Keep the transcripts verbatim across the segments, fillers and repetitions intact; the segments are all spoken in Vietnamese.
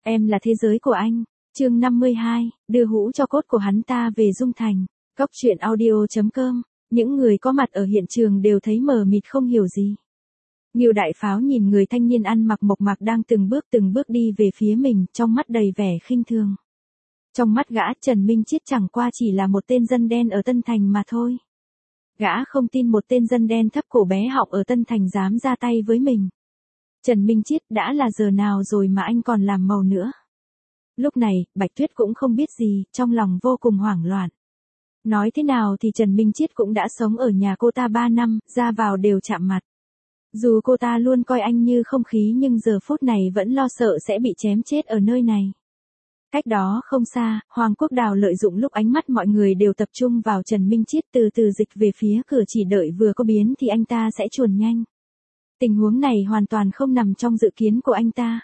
Em là thế giới của anh. Chương năm mươi hai, đưa hũ cho cốt của hắn ta về Dung Thành. Cóc truyện audio chấm com. Những người có mặt ở hiện trường đều thấy mờ mịt không hiểu gì. Ngưu Đại Pháo nhìn người thanh niên ăn mặc mộc mạc đang từng bước từng bước đi về phía mình, trong mắt đầy vẻ khinh thường. Trong mắt gã, Trần Minh Chiết chẳng qua chỉ là một tên dân đen ở Tân Thành mà thôi. Gã không tin một tên dân đen thấp cổ bé họng ở Tân Thành dám ra tay với mình. Trần Minh Chiết, đã là giờ nào rồi mà anh còn làm màu nữa? Lúc này, Bạch Tuyết cũng không biết gì, trong lòng vô cùng hoảng loạn. Nói thế nào thì Trần Minh Chiết cũng đã sống ở nhà cô ta ba năm, ra vào đều chạm mặt. Dù cô ta luôn coi anh như không khí nhưng giờ phút này vẫn lo sợ sẽ bị chém chết ở nơi này. Cách đó không xa, Hoàng Quốc Đào lợi dụng lúc ánh mắt mọi người đều tập trung vào Trần Minh Chiết từ từ dịch về phía cửa, chỉ đợi vừa có biến thì anh ta sẽ chuồn nhanh. Tình huống này hoàn toàn không nằm trong dự kiến của anh ta.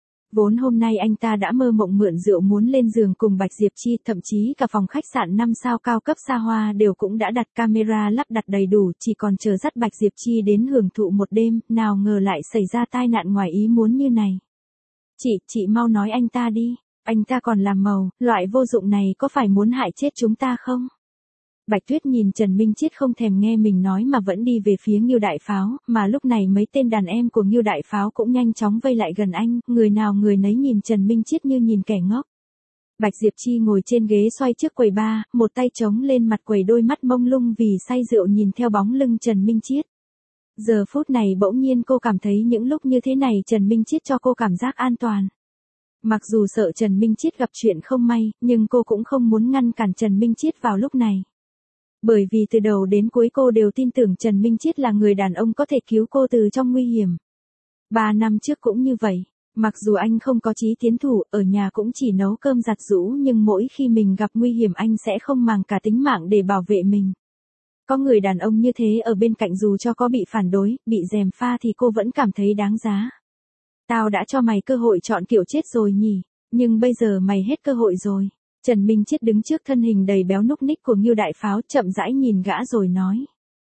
Vốn hôm nay anh ta đã mơ mộng mượn rượu muốn lên giường cùng Bạch Diệp Chi, thậm chí cả phòng khách sạn năm sao cao cấp xa hoa đều cũng đã đặt camera lắp đặt đầy đủ, chỉ còn chờ dắt Bạch Diệp Chi đến hưởng thụ một đêm, nào ngờ lại xảy ra tai nạn ngoài ý muốn như này. Chị, chị mau nói anh ta đi, anh ta còn làm màu, loại vô dụng này có phải muốn hại chết chúng ta không? Bạch Tuyết nhìn Trần Minh Chiết không thèm nghe mình nói mà vẫn đi về phía Ngưu Đại Pháo, mà lúc này mấy tên đàn em của Ngưu Đại Pháo cũng nhanh chóng vây lại gần anh, người nào người nấy nhìn Trần Minh Chiết như nhìn kẻ ngốc. Bạch Diệp Chi ngồi trên ghế xoay trước quầy bar, một tay chống lên mặt quầy, đôi mắt mông lung vì say rượu nhìn theo bóng lưng Trần Minh Chiết. Giờ phút này bỗng nhiên cô cảm thấy những lúc như thế này Trần Minh Chiết cho cô cảm giác an toàn. Mặc dù sợ Trần Minh Chiết gặp chuyện không may, nhưng cô cũng không muốn ngăn cản Trần Minh Chiết vào lúc này. Bởi vì từ đầu đến cuối cô đều tin tưởng Trần Minh Chiết là người đàn ông có thể cứu cô từ trong nguy hiểm. Ba năm trước cũng như vậy, mặc dù anh không có chí tiến thủ, ở nhà cũng chỉ nấu cơm giặt giũ, nhưng mỗi khi mình gặp nguy hiểm anh sẽ không màng cả tính mạng để bảo vệ mình. Có người đàn ông như thế ở bên cạnh, dù cho có bị phản đối, bị gièm pha thì cô vẫn cảm thấy đáng giá. Tao đã cho mày cơ hội chọn kiểu chết rồi nhỉ, nhưng bây giờ mày hết cơ hội rồi. Trần Minh Chiết đứng trước thân hình đầy béo núc ních của Ngưu Đại Pháo, chậm rãi nhìn gã rồi nói.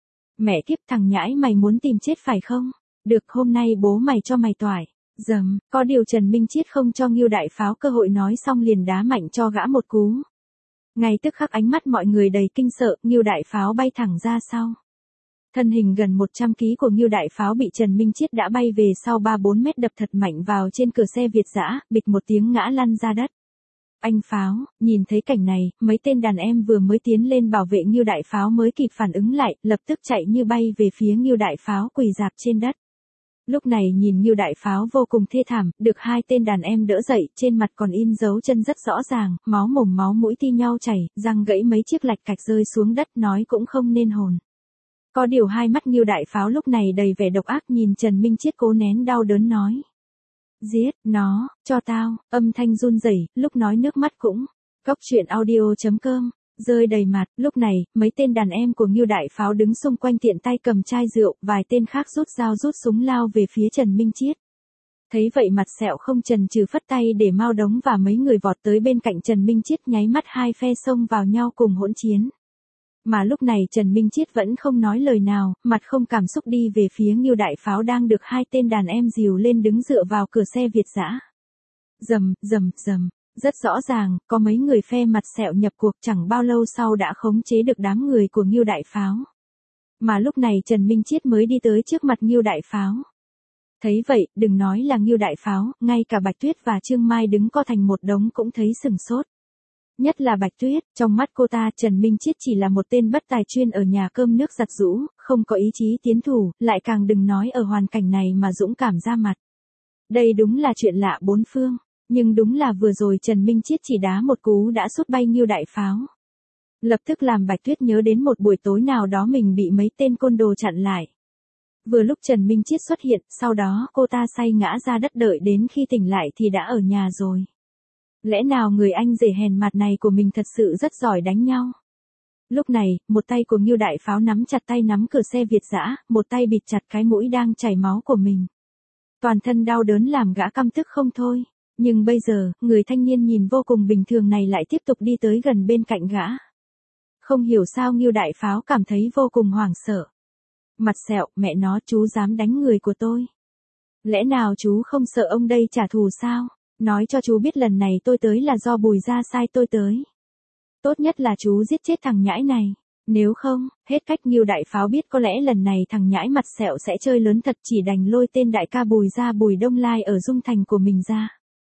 Mẹ kiếp, thằng nhãi mày muốn tìm chết phải không? Được, hôm nay bố mày cho mày toải. Dầm, có điều Trần Minh Chiết không cho Ngưu Đại Pháo cơ hội nói xong liền đá mạnh cho gã một cú. Ngay tức khắc ánh mắt mọi người đầy kinh sợ, Ngưu Đại Pháo bay thẳng ra sau. Thân hình gần một trăm ki lô gam của Ngưu Đại Pháo bị Trần Minh Chiết đã bay về sau ba bốn mét, đập thật mạnh vào trên cửa xe Việt dã, bịch một tiếng ngã lăn ra đất. Anh Pháo, nhìn thấy cảnh này, mấy tên đàn em vừa mới tiến lên bảo vệ Ngưu Đại Pháo mới kịp phản ứng lại, lập tức chạy như bay về phía Ngưu Đại Pháo quỳ rạp trên đất. Lúc này nhìn Ngưu Đại Pháo vô cùng thê thảm, được hai tên đàn em đỡ dậy, trên mặt còn in dấu chân rất rõ ràng, máu mồm máu mũi thi nhau chảy, răng gãy mấy chiếc lạch cạch rơi xuống đất, nói cũng không nên hồn. Có điều hai mắt Ngưu Đại Pháo lúc này đầy vẻ độc ác, nhìn Trần Minh Chiết cố nén đau đớn nói. Giết nó, cho tao, âm thanh run rẩy, lúc nói nước mắt cũng. Cóc truyện audio chấm com, rơi đầy mặt. Lúc này, mấy tên đàn em của Ngưu Đại Pháo đứng xung quanh tiện tay cầm chai rượu, vài tên khác rút dao rút súng lao về phía Trần Minh Chiết. Thấy vậy Mặt Sẹo không chần chừ phất tay để Mao Đống và mấy người vọt tới bên cạnh Trần Minh Chiết, nháy mắt hai phe xông vào nhau cùng hỗn chiến. Mà lúc này Trần Minh Chiết vẫn không nói lời nào, mặt không cảm xúc đi về phía Ngưu Đại Pháo đang được hai tên đàn em dìu lên đứng dựa vào cửa xe Việt dã. Rầm, rầm, rầm, rất rõ ràng, có mấy người phe Mặt Sẹo nhập cuộc, chẳng bao lâu sau đã khống chế được đám người của Ngưu Đại Pháo. Mà lúc này Trần Minh Chiết mới đi tới trước mặt Ngưu Đại Pháo. Thấy vậy, đừng nói là Ngưu Đại Pháo, ngay cả Bạch Tuyết và Trương Mai đứng co thành một đống cũng thấy sừng sốt. Nhất là Bạch Tuyết, trong mắt cô ta Trần Minh Chiết chỉ là một tên bất tài chuyên ở nhà cơm nước giặt giũ, không có ý chí tiến thủ, lại càng đừng nói ở hoàn cảnh này mà dũng cảm ra mặt. Đây đúng là chuyện lạ bốn phương, nhưng đúng là vừa rồi Trần Minh Chiết chỉ đá một cú đã sút bay Ngưu Đại Pháo. Lập tức làm Bạch Tuyết nhớ đến một buổi tối nào đó mình bị mấy tên côn đồ chặn lại. Vừa lúc Trần Minh Chiết xuất hiện, sau đó cô ta say ngã ra đất, đợi đến khi tỉnh lại thì đã ở nhà rồi. Lẽ nào người anh rể hèn mặt này của mình thật sự rất giỏi đánh nhau? Lúc này, một tay của Ngưu Đại Pháo nắm chặt tay nắm cửa xe Việt dã, một tay bịt chặt cái mũi đang chảy máu của mình. Toàn thân đau đớn làm gã căm tức không thôi. Nhưng bây giờ, người thanh niên nhìn vô cùng bình thường này lại tiếp tục đi tới gần bên cạnh gã. Không hiểu sao Ngưu Đại Pháo cảm thấy vô cùng hoảng sợ. Mặt Sẹo, mẹ nó, chú dám đánh người của tôi. Lẽ nào chú không sợ ông đây trả thù sao? Nói cho chú biết lần này tôi tới là do Bùi gia sai tôi tới. Tốt nhất là chú giết chết thằng nhãi này. Nếu không, hết cách. Ngưu Đại Pháo biết có lẽ lần này thằng nhãi mặt sẹo sẽ chơi lớn thật, chỉ đành lôi tên đại ca Bùi gia Bùi Đông Lai ở Dung Thành của mình ra.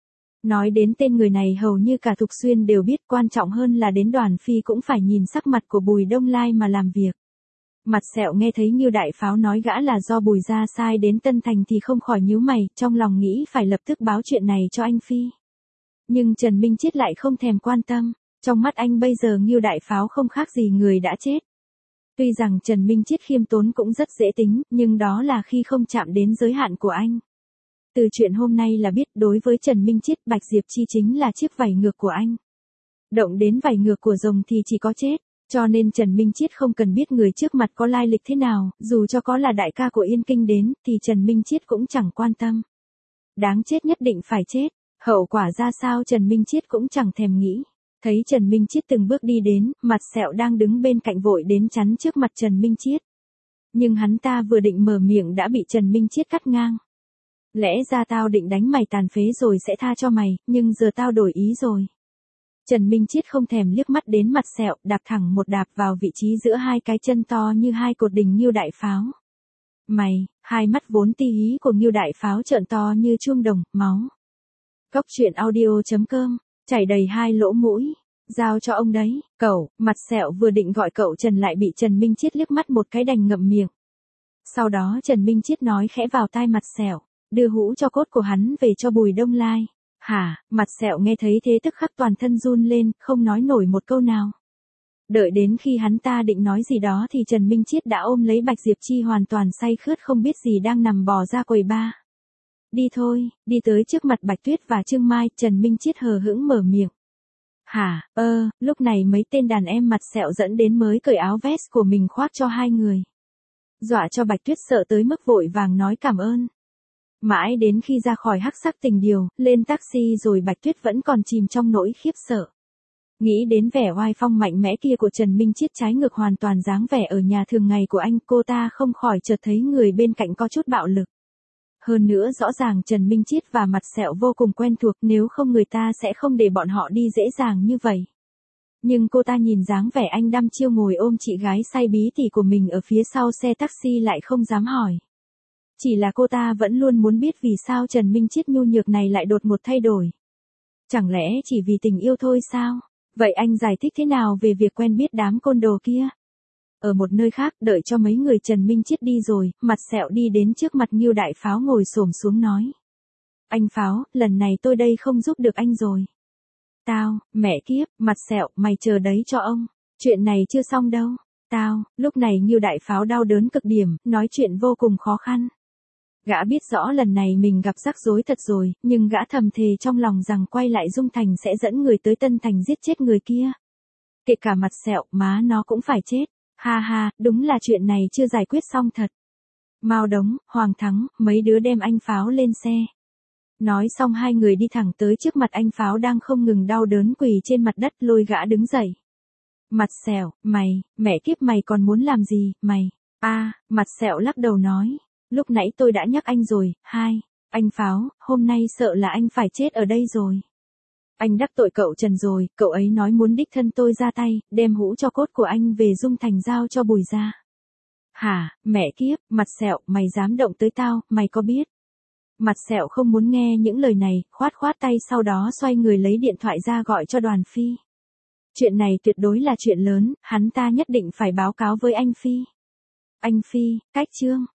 Nói đến tên người này hầu như cả Thục Xuyên đều biết, quan trọng hơn là đến Đoàn Phi cũng phải nhìn sắc mặt của Bùi Đông Lai mà làm việc. Mặt sẹo nghe thấy Ngưu Đại Pháo nói gã là do Bùi gia sai đến Tân Thành thì không khỏi nhíu mày, trong lòng nghĩ phải lập tức báo chuyện này cho anh Phi. Nhưng Trần Minh Chiết lại không thèm quan tâm, trong mắt anh bây giờ Ngưu Đại Pháo không khác gì người đã chết. Tuy rằng Trần Minh Chiết khiêm tốn cũng rất dễ tính, nhưng đó là khi không chạm đến giới hạn của anh. Từ chuyện hôm nay là biết đối với Trần Minh Chiết, Bạch Diệp Chi chính là chiếc vảy ngược của anh. Động đến vảy ngược của rồng thì chỉ có chết, cho nên Trần Minh Chiết không cần biết người trước mặt có lai lịch thế nào, dù cho có là đại ca của Yên Kinh đến, thì Trần Minh Chiết cũng chẳng quan tâm. Đáng chết nhất định phải chết, hậu quả ra sao Trần Minh Chiết cũng chẳng thèm nghĩ. Thấy Trần Minh Chiết từng bước đi đến, mặt sẹo đang đứng bên cạnh vội đến chắn trước mặt Trần Minh Chiết. Nhưng hắn ta vừa định mở miệng đã bị Trần Minh Chiết cắt ngang. Lẽ ra tao định đánh mày tàn phế rồi sẽ tha cho mày, nhưng giờ tao đổi ý rồi. Trần Minh Chiết không thèm liếc mắt đến mặt sẹo, đạp thẳng một đạp vào vị trí giữa hai cái chân to như hai cột đỉnh Ngưu Đại Pháo. Mày, hai mắt vốn ti hí của Ngưu Đại Pháo trợn to như chuông đồng, máu. Cốc truyện audio chấm com, chảy đầy hai lỗ mũi. Giao cho ông đấy, cậu. Mặt sẹo vừa định gọi cậu Trần lại bị Trần Minh Chiết liếc mắt một cái đành ngậm miệng. Sau đó Trần Minh Chiết nói khẽ vào tai mặt sẹo, đưa hũ cho cốt của hắn về cho Bùi Đông Lai. Hả? Mặt sẹo nghe thấy thế tức khắc toàn thân run lên, không nói nổi một câu nào. Đợi đến khi hắn ta định nói gì đó thì Trần Minh Chiết đã ôm lấy Bạch Diệp Chi hoàn toàn say khướt không biết gì đang nằm bò ra quầy ba. Đi thôi, đi tới trước mặt Bạch Tuyết và Trương Mai, Trần Minh Chiết hờ hững mở miệng. Hả? Ơ, lúc này mấy tên đàn em mặt sẹo dẫn đến mới cởi áo vest của mình khoác cho hai người. Dọa cho Bạch Tuyết sợ tới mức vội vàng nói cảm ơn. Mãi đến khi ra khỏi hắc sắc tình điều, lên taxi rồi Bạch Tuyết vẫn còn chìm trong nỗi khiếp sợ. Nghĩ đến vẻ oai phong mạnh mẽ kia của Trần Minh Chiết trái ngược hoàn toàn dáng vẻ ở nhà thường ngày của anh, cô ta không khỏi chợt thấy người bên cạnh có chút bạo lực. Hơn nữa rõ ràng Trần Minh Chiết và mặt sẹo vô cùng quen thuộc, nếu không người ta sẽ không để bọn họ đi dễ dàng như vậy. Nhưng cô ta nhìn dáng vẻ anh đăm chiêu ngồi ôm chị gái say bí tỉ của mình ở phía sau xe taxi lại không dám hỏi. Chỉ là cô ta vẫn luôn muốn biết vì sao Trần Minh Chiết nhu nhược này lại đột ngột thay đổi. Chẳng lẽ chỉ vì tình yêu thôi sao? Vậy anh giải thích thế nào về việc quen biết đám côn đồ kia? Ở một nơi khác, đợi cho mấy người Trần Minh Chiết đi rồi, mặt sẹo đi đến trước mặt Ngưu Đại Pháo ngồi xổm xuống nói. Anh Pháo, lần này tôi đây không giúp được anh rồi. Tao, mẹ kiếp, mặt sẹo, mày chờ đấy cho ông. Chuyện này chưa xong đâu. Tao, lúc này Ngưu Đại Pháo đau đớn cực điểm, nói chuyện vô cùng khó khăn. Gã biết rõ lần này mình gặp rắc rối thật rồi, nhưng gã thầm thề trong lòng rằng quay lại Dung Thành sẽ dẫn người tới Tân Thành giết chết người kia. Kể cả mặt sẹo, má nó cũng phải chết. Ha ha, đúng là chuyện này chưa giải quyết xong thật. Mao Đống, Hoàng Thắng, mấy đứa đem anh Pháo lên xe. Nói xong hai người đi thẳng tới trước mặt anh Pháo đang không ngừng đau đớn quỳ trên mặt đất, lôi gã đứng dậy. Mặt sẹo, mày, mẹ kiếp mày còn muốn làm gì, mày? A, mặt sẹo lắc đầu nói. Lúc nãy tôi đã nhắc anh rồi, hai, anh Pháo, hôm nay sợ là anh phải chết ở đây rồi. Anh đắc tội cậu Trần rồi, cậu ấy nói muốn đích thân tôi ra tay, đem hũ cho cốt của anh về Dung Thành giao cho Bùi gia. Hả, mẹ kiếp, mặt sẹo, mày dám động tới tao, mày có biết? Mặt sẹo không muốn nghe những lời này, khoát khoát tay sau đó xoay người lấy điện thoại ra gọi cho Đoàn Phi. Chuyện này tuyệt đối là chuyện lớn, hắn ta nhất định phải báo cáo với anh Phi. Anh Phi, cách chương.